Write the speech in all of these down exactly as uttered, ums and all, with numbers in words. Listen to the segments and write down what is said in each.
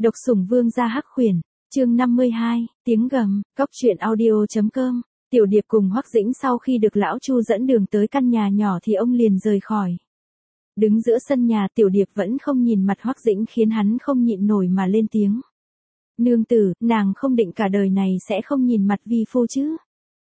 Độc sủng vương gia hắc khuyển, chương năm mươi hai, tiếng gầm, cóc truyện audio.com. Tiểu Điệp cùng Hoắc Dĩnh sau khi được lão Chu dẫn đường tới căn nhà nhỏ thì ông liền rời khỏi. Đứng giữa sân nhà, Tiểu Điệp vẫn không nhìn mặt Hoắc Dĩnh khiến hắn không nhịn nổi mà lên tiếng. Nương tử, nàng không định cả đời này sẽ không nhìn mặt vi phu chứ?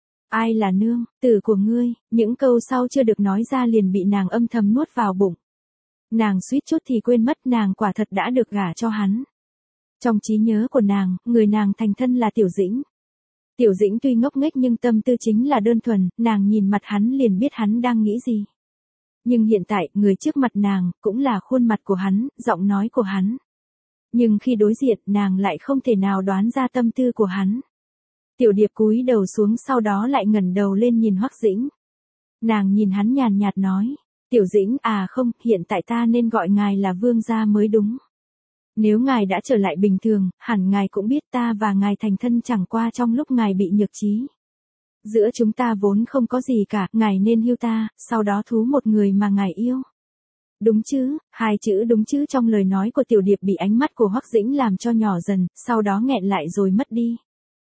Ai là nương tử của ngươi? Những câu sau chưa được nói ra liền bị nàng âm thầm nuốt vào bụng. Nàng suýt chút thì quên mất nàng quả thật đã được gả cho hắn. Trong trí nhớ của nàng, người nàng thành thân là Tiểu Dĩnh. Tiểu Dĩnh tuy ngốc nghếch nhưng tâm tư chính là đơn thuần, nàng nhìn mặt hắn liền biết hắn đang nghĩ gì. Nhưng hiện tại, người trước mặt nàng, cũng là khuôn mặt của hắn, giọng nói của hắn. Nhưng khi đối diện, nàng lại không thể nào đoán ra tâm tư của hắn. Tiểu Điệp cúi đầu xuống sau đó lại ngẩng đầu lên nhìn Hoắc Dĩnh. Nàng nhìn hắn nhàn nhạt nói, Tiểu Dĩnh à không, hiện tại ta nên gọi ngài là vương gia mới đúng. Nếu ngài đã trở lại bình thường, hẳn ngài cũng biết ta và ngài thành thân chẳng qua trong lúc ngài bị nhược trí. Giữa chúng ta vốn không có gì cả, ngài nên hưu ta, sau đó thú một người mà ngài yêu. Đúng chứ? Hai chữ đúng chứ trong lời nói của Tiểu Điệp bị ánh mắt của Hoắc Dĩnh làm cho nhỏ dần, sau đó nghẹn lại rồi mất đi.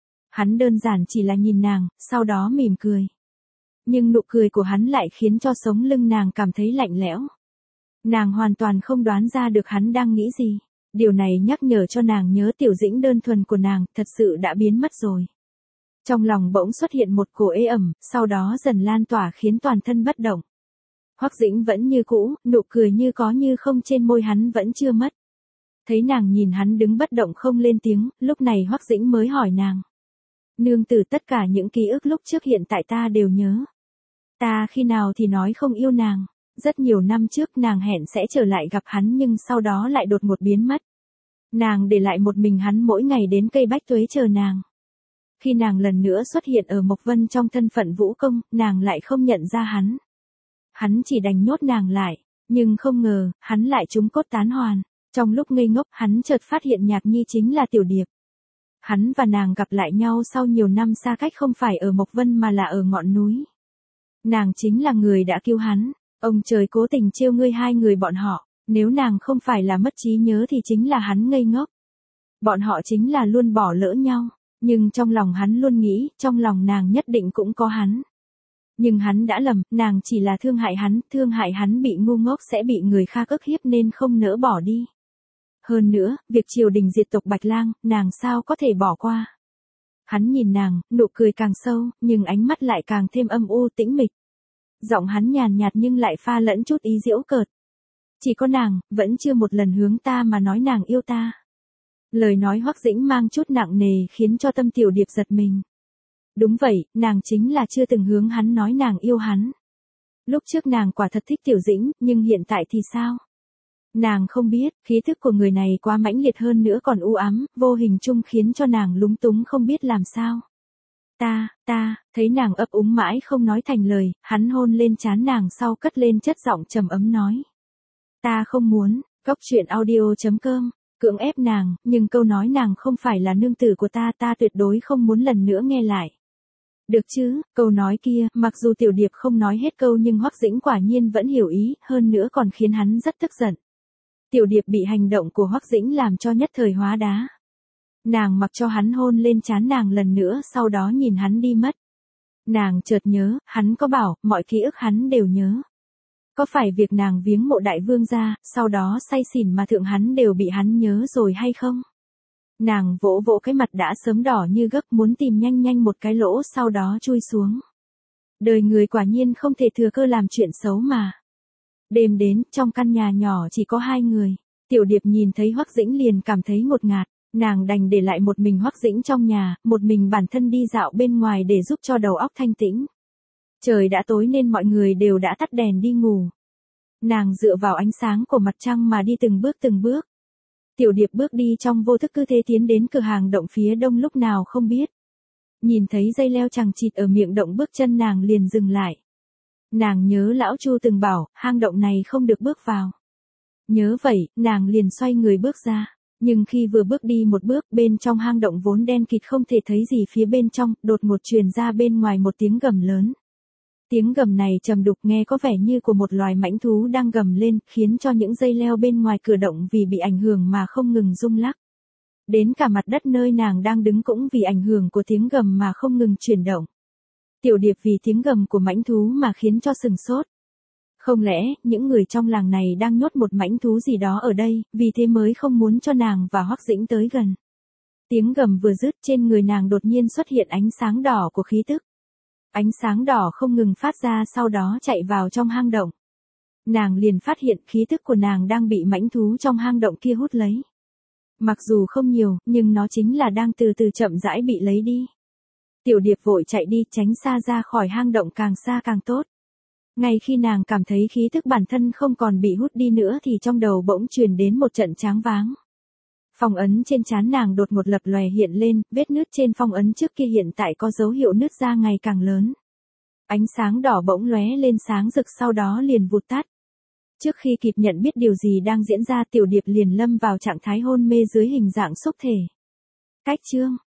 Hắn đơn giản chỉ là nhìn nàng, sau đó mỉm cười. Nhưng nụ cười của hắn lại khiến cho sống lưng nàng cảm thấy lạnh lẽo. Nàng hoàn toàn không đoán ra được hắn đang nghĩ gì. Điều này nhắc nhở cho nàng nhớ Tiểu Dĩnh đơn thuần của nàng thật sự đã biến mất rồi. Trong lòng bỗng xuất hiện một cổ ê ẩm, sau đó dần lan tỏa khiến toàn thân bất động. Hoắc Dĩnh vẫn như cũ, nụ cười như có như không trên môi hắn vẫn chưa mất. Thấy nàng nhìn hắn đứng bất động không lên tiếng, lúc này Hoắc Dĩnh mới hỏi nàng. Nương tử, tất cả những ký ức lúc trước hiện tại ta đều nhớ. Ta khi nào thì nói không yêu nàng. Rất nhiều năm trước nàng hẹn sẽ trở lại gặp hắn nhưng sau đó lại đột ngột biến mất. Nàng để lại một mình hắn mỗi ngày đến cây bách tuế chờ nàng. Khi nàng lần nữa xuất hiện ở Mộc Vân trong thân phận vũ công, nàng lại không nhận ra hắn. Hắn chỉ đành nhốt nàng lại, nhưng không ngờ, hắn lại trúng cốt tán hoàn. Trong lúc ngây ngốc, hắn chợt phát hiện Nhạc Nhi chính là Tiểu Điệp. Hắn và nàng gặp lại nhau sau nhiều năm xa cách không phải ở Mộc Vân mà là ở ngọn núi. Nàng chính là người đã cứu hắn. Ông trời cố tình trêu ngươi hai người bọn họ, nếu nàng không phải là mất trí nhớ thì chính là hắn ngây ngốc. Bọn họ chính là luôn bỏ lỡ nhau, nhưng trong lòng hắn luôn nghĩ, trong lòng nàng nhất định cũng có hắn. Nhưng hắn đã lầm, nàng chỉ là thương hại hắn, thương hại hắn bị ngu ngốc sẽ bị người khác ức hiếp nên không nỡ bỏ đi. Hơn nữa, việc triều đình diệt tộc Bạch Lang, nàng sao có thể bỏ qua. Hắn nhìn nàng, nụ cười càng sâu, nhưng ánh mắt lại càng thêm âm u tĩnh mịch. Giọng hắn nhàn nhạt nhưng lại pha lẫn chút ý giễu cợt. Chỉ có nàng, vẫn chưa một lần hướng ta mà nói nàng yêu ta. Lời nói Hoắc Dĩnh mang chút nặng nề khiến cho tâm Tiểu Điệp giật mình. Đúng vậy, nàng chính là chưa từng hướng hắn nói nàng yêu hắn. Lúc trước nàng quả thật thích Tiểu Dĩnh, nhưng hiện tại thì sao? Nàng không biết, khí thức của người này quá mãnh liệt hơn nữa còn u ám, vô hình chung khiến cho nàng lúng túng không biết làm sao. Ta, ta, thấy nàng ấp úng mãi không nói thành lời, hắn hôn lên trán nàng sau cất lên chất giọng trầm ấm nói. Ta không muốn, cóc truyện audio.com, cưỡng ép nàng, nhưng câu nói nàng không phải là nương tử của ta ta tuyệt đối không muốn lần nữa nghe lại. Được chứ, câu nói kia, mặc dù Tiểu Điệp không nói hết câu nhưng Hoắc Dĩnh quả nhiên vẫn hiểu ý, hơn nữa còn khiến hắn rất tức giận. Tiểu Điệp bị hành động của Hoắc Dĩnh làm cho nhất thời hóa đá. Nàng mặc cho hắn hôn lên trán nàng lần nữa sau đó nhìn hắn đi mất. Nàng chợt nhớ, hắn có bảo, mọi ký ức hắn đều nhớ. Có phải việc nàng viếng mộ đại vương gia, sau đó say xỉn mà thượng hắn đều bị hắn nhớ rồi hay không? Nàng vỗ vỗ cái mặt đã sớm đỏ như gấc muốn tìm nhanh nhanh một cái lỗ sau đó chui xuống. Đời người quả nhiên không thể thừa cơ làm chuyện xấu mà. Đêm đến, trong căn nhà nhỏ chỉ có hai người. Tiểu Điệp nhìn thấy Hoắc Dĩnh liền cảm thấy ngột ngạt. Nàng đành để lại một mình Hoắc Dĩnh trong nhà, một mình bản thân đi dạo bên ngoài để giúp cho đầu óc thanh tĩnh. Trời đã tối nên mọi người đều đã tắt đèn đi ngủ. Nàng dựa vào ánh sáng của mặt trăng mà đi từng bước từng bước. Tiểu Điệp bước đi trong vô thức cứ thế tiến đến cửa hàng động phía đông lúc nào không biết. Nhìn thấy dây leo chằng chịt ở miệng động bước chân nàng liền dừng lại. Nàng nhớ lão Chu từng bảo, hang động này không được bước vào. Nhớ vậy, nàng liền xoay người bước ra. Nhưng khi vừa bước đi một bước bên trong hang động vốn đen kịt không thể thấy gì phía bên trong, đột ngột truyền ra bên ngoài một tiếng gầm lớn. Tiếng gầm này trầm đục nghe có vẻ như của một loài mãnh thú đang gầm lên, khiến cho những dây leo bên ngoài cửa động vì bị ảnh hưởng mà không ngừng rung lắc. Đến cả mặt đất nơi nàng đang đứng cũng vì ảnh hưởng của tiếng gầm mà không ngừng chuyển động. Tiểu Điệp vì tiếng gầm của mãnh thú mà khiến cho sừng sốt. Không lẽ, những người trong làng này đang nhốt một mãnh thú gì đó ở đây, vì thế mới không muốn cho nàng và Hoắc Dĩnh tới gần. Tiếng gầm vừa dứt, trên người nàng đột nhiên xuất hiện ánh sáng đỏ của khí tức. Ánh sáng đỏ không ngừng phát ra, sau đó chạy vào trong hang động. Nàng liền phát hiện khí tức của nàng đang bị mãnh thú trong hang động kia hút lấy. Mặc dù không nhiều, nhưng nó chính là đang từ từ chậm rãi bị lấy đi. Tiểu Điệp vội chạy đi, tránh xa ra khỏi hang động, càng xa càng tốt. Ngay khi nàng cảm thấy khí tức bản thân không còn bị hút đi nữa thì trong đầu bỗng truyền đến một trận choáng váng. Phong ấn trên trán nàng đột ngột lập lòe hiện lên, vết nứt trên phong ấn trước kia hiện tại có dấu hiệu nứt ra ngày càng lớn. Ánh sáng đỏ bỗng lóe lên sáng rực, sau đó liền vụt tắt. Trước khi kịp nhận biết điều gì đang diễn ra, Tiểu Điệp liền lâm vào trạng thái hôn mê dưới hình dạng xúc thể. Cách chương